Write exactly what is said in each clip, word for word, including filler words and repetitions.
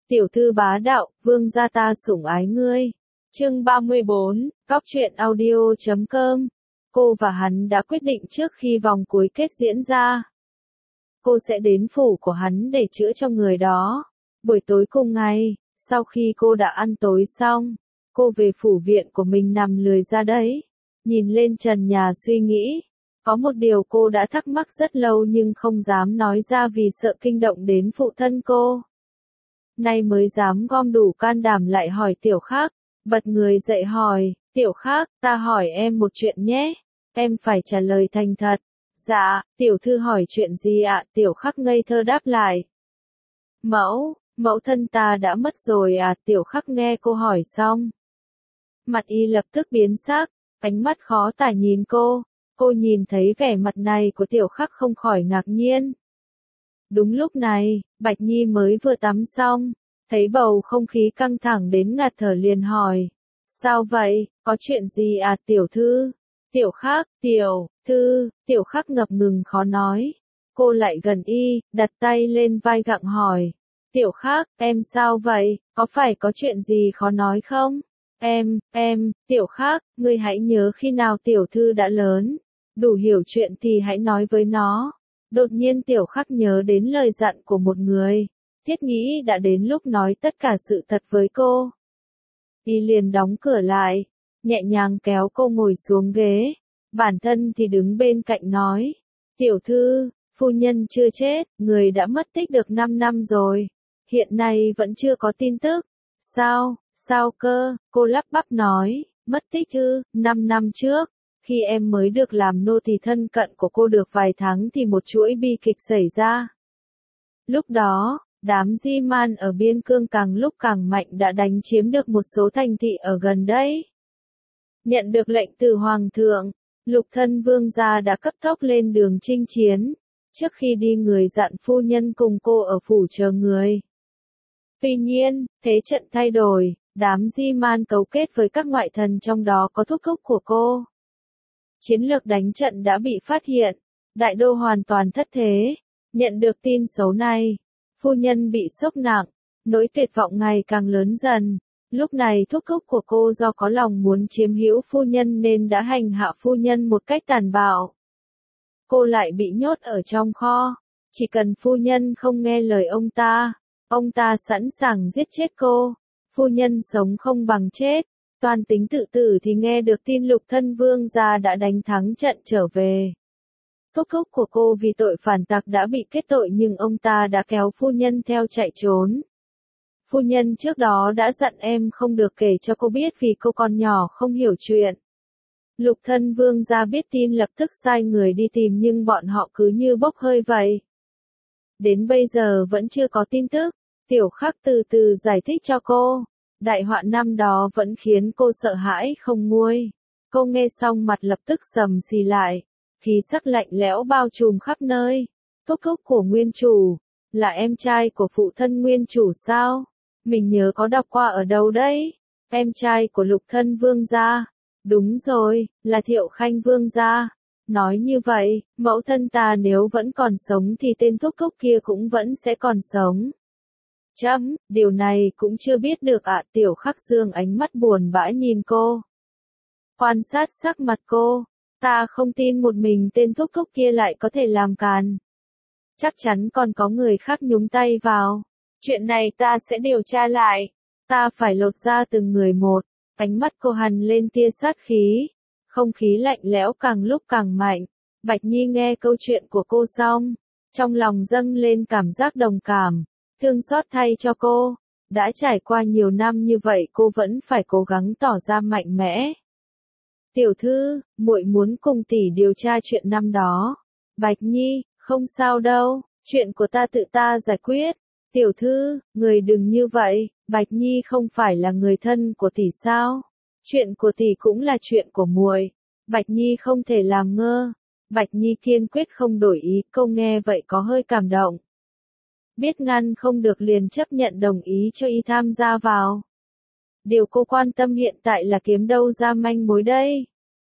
Tiểu thư bá đạo, vương gia ta sủng ái ngươi. Chương ba mươi bốn, Góc truyện audio chấm com. Cô và hắn đã quyết định trước khi vòng cuối kết diễn ra. Cô sẽ đến phủ của hắn để chữa cho người đó. Buổi tối cùng ngày, sau khi cô đã ăn tối xong, cô về phủ viện của mình nằm lười ra đấy. Nhìn lên trần nhà suy nghĩ. Có một điều cô đã thắc mắc rất lâu nhưng không dám nói ra vì sợ kinh động đến phụ thân cô. Nay mới dám gom đủ can đảm lại hỏi Tiểu Khắc, bật người dậy hỏi, Tiểu Khắc, ta hỏi em một chuyện nhé, em phải trả lời thành thật. Dạ, tiểu thư hỏi chuyện gì ạ? Tiểu Khắc ngây thơ đáp lại. Mẫu, mẫu thân ta đã mất rồi à? Tiểu Khắc nghe cô hỏi xong. Mặt y lập tức biến sắc, ánh mắt khó tả nhìn cô, cô nhìn thấy vẻ mặt này của Tiểu Khắc không khỏi ngạc nhiên. Đúng lúc này, Bạch Nhi mới vừa tắm xong, thấy bầu không khí căng thẳng đến ngạt thở liền hỏi. Sao vậy, có chuyện gì à tiểu thư? Tiểu Khắc, tiểu, thư, Tiểu Khắc ngập ngừng khó nói. Cô lại gần y, đặt tay lên vai gặng hỏi. Tiểu Khắc, em sao vậy, có phải có chuyện gì khó nói không? Em, em, Tiểu Khắc, ngươi hãy nhớ khi nào tiểu thư đã lớn, đủ hiểu chuyện thì hãy nói với nó. Đột nhiên Tiểu Khắc nhớ đến lời dặn của một người, thiết nghĩ đã đến lúc nói tất cả sự thật với cô. Y liền đóng cửa lại, nhẹ nhàng kéo cô ngồi xuống ghế, bản thân thì đứng bên cạnh nói, tiểu thư, phu nhân chưa chết, người đã mất tích được năm năm rồi, hiện nay vẫn chưa có tin tức. Sao, sao cơ, cô lắp bắp nói, mất tích ư, năm năm trước. Khi em mới được làm nô tỳ thân cận của cô được vài tháng thì một chuỗi bi kịch xảy ra. Lúc đó, đám Di Man ở biên cương càng lúc càng mạnh đã đánh chiếm được một số thành thị ở gần đây. Nhận được lệnh từ Hoàng thượng, Lục thân vương gia đã cấp tốc lên đường chinh chiến. Trước khi đi người dặn phu nhân cùng cô ở phủ chờ người. Tuy nhiên, thế trận thay đổi, đám Di Man cấu kết với các ngoại thần trong đó có thúc thúc của cô. Chiến lược đánh trận đã bị phát hiện, đại đô hoàn toàn thất thế. Nhận được tin xấu này, phu nhân bị sốc nặng, nỗi tuyệt vọng ngày càng lớn dần. Lúc này thúc thúc của cô do có lòng muốn chiếm hữu phu nhân nên đã hành hạ phu nhân một cách tàn bạo. Cô lại bị nhốt ở trong kho, chỉ cần phu nhân không nghe lời ông ta, ông ta sẵn sàng giết chết cô. Phu nhân sống không bằng chết. Toàn tính tự tử thì nghe được tin Lục thân vương gia đã đánh thắng trận trở về. Thúc thúc của cô vì tội phản tặc đã bị kết tội nhưng ông ta đã kéo phu nhân theo chạy trốn. Phu nhân trước đó đã dặn em không được kể cho cô biết vì cô còn nhỏ không hiểu chuyện. Lục thân vương gia biết tin lập tức sai người đi tìm nhưng bọn họ cứ như bốc hơi vậy. Đến bây giờ vẫn chưa có tin tức, Tiểu Khắc từ từ giải thích cho cô. Đại họa năm đó vẫn khiến cô sợ hãi không nguôi. Cô nghe xong mặt lập tức sầm xì lại. Khí sắc lạnh lẽo bao trùm khắp nơi. Thúc thúc của nguyên chủ. Là em trai của phụ thân nguyên chủ sao? Mình nhớ có đọc qua ở đâu đấy? Em trai của Lục thân vương gia. Đúng rồi, là Thiệu Khanh vương gia. Nói như vậy, mẫu thân ta nếu vẫn còn sống thì tên thúc thúc kia cũng vẫn sẽ còn sống. Chấm, điều này cũng chưa biết được ạ. Tiểu Khắc dương ánh mắt buồn bã nhìn cô. Quan sát sắc mặt cô, ta không tin một mình tên thúc thúc kia lại có thể làm càn. Chắc chắn còn có người khác nhúng tay vào. Chuyện này ta sẽ điều tra lại. Ta phải lột ra từng người một. Ánh mắt cô hằn lên tia sát khí. Không khí lạnh lẽo càng lúc càng mạnh. Bạch Nhi nghe câu chuyện của cô xong. Trong lòng dâng lên cảm giác đồng cảm. Thương xót thay cho cô, đã trải qua nhiều năm như vậy cô vẫn phải cố gắng tỏ ra mạnh mẽ. Tiểu thư, muội muốn cùng tỷ điều tra chuyện năm đó. Bạch Nhi, không sao đâu, chuyện của ta tự ta giải quyết. Tiểu thư, người đừng như vậy, Bạch Nhi không phải là người thân của tỷ sao? Chuyện của tỷ cũng là chuyện của muội. Bạch Nhi không thể làm ngơ. Bạch Nhi kiên quyết không đổi ý, câu nghe vậy có hơi cảm động. Biết ngăn không được liền chấp nhận đồng ý cho y tham gia vào. Điều cô quan tâm hiện tại là kiếm đâu ra manh mối đây.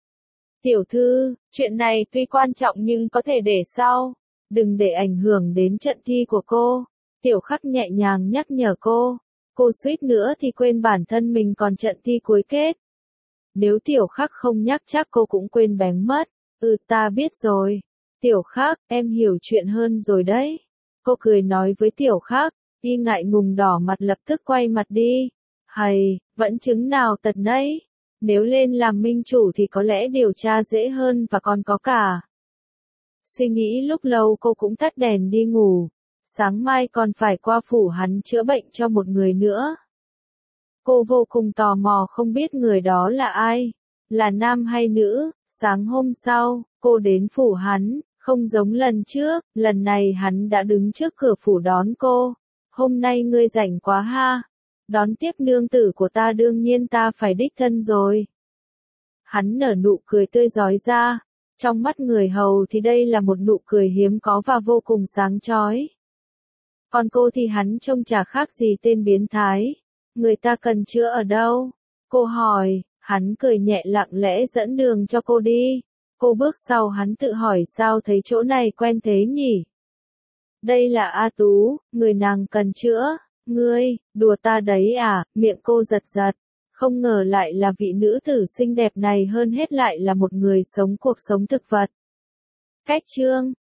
Tiểu thư, chuyện này tuy quan trọng nhưng có thể để sau. Đừng để ảnh hưởng đến trận thi của cô. Tiểu Khắc nhẹ nhàng nhắc nhở cô. Cô suýt nữa thì quên bản thân mình còn trận thi cuối kết. Nếu Tiểu Khắc không nhắc chắc cô cũng quên bén mất. Ừ ta biết rồi. Tiểu Khắc, em hiểu chuyện hơn rồi đấy. Cô cười nói với Tiểu Khắc, y ngại ngùng đỏ mặt lập tức quay mặt đi. Hầy, vẫn chứng nào tật nấy. Nếu lên làm minh chủ thì có lẽ điều tra dễ hơn và còn có cả. Suy nghĩ lúc lâu cô cũng tắt đèn đi ngủ. Sáng mai còn phải qua phủ hắn chữa bệnh cho một người nữa. Cô vô cùng tò mò không biết người đó là ai, là nam hay nữ. Sáng hôm sau, cô đến phủ hắn, không giống lần trước, lần này hắn đã đứng trước cửa phủ đón cô. Hôm nay ngươi rảnh quá ha, đón tiếp nương tử của ta đương nhiên ta phải đích thân rồi. Hắn nở nụ cười tươi rói ra, trong mắt người hầu thì đây là một nụ cười hiếm có và vô cùng sáng chói. Còn cô thì hắn trông chả khác gì tên biến thái. Người ta cần chữa ở đâu? Cô hỏi, hắn cười nhẹ lặng lẽ dẫn đường cho cô đi. Cô bước sau hắn tự hỏi sao thấy chỗ này quen thế nhỉ? Đây là A Tú, người nàng cần chữa. Ngươi, đùa ta đấy à, miệng cô giật giật. Không ngờ lại là vị nữ tử xinh đẹp này hơn hết lại là một người sống cuộc sống thực vật. Cách chương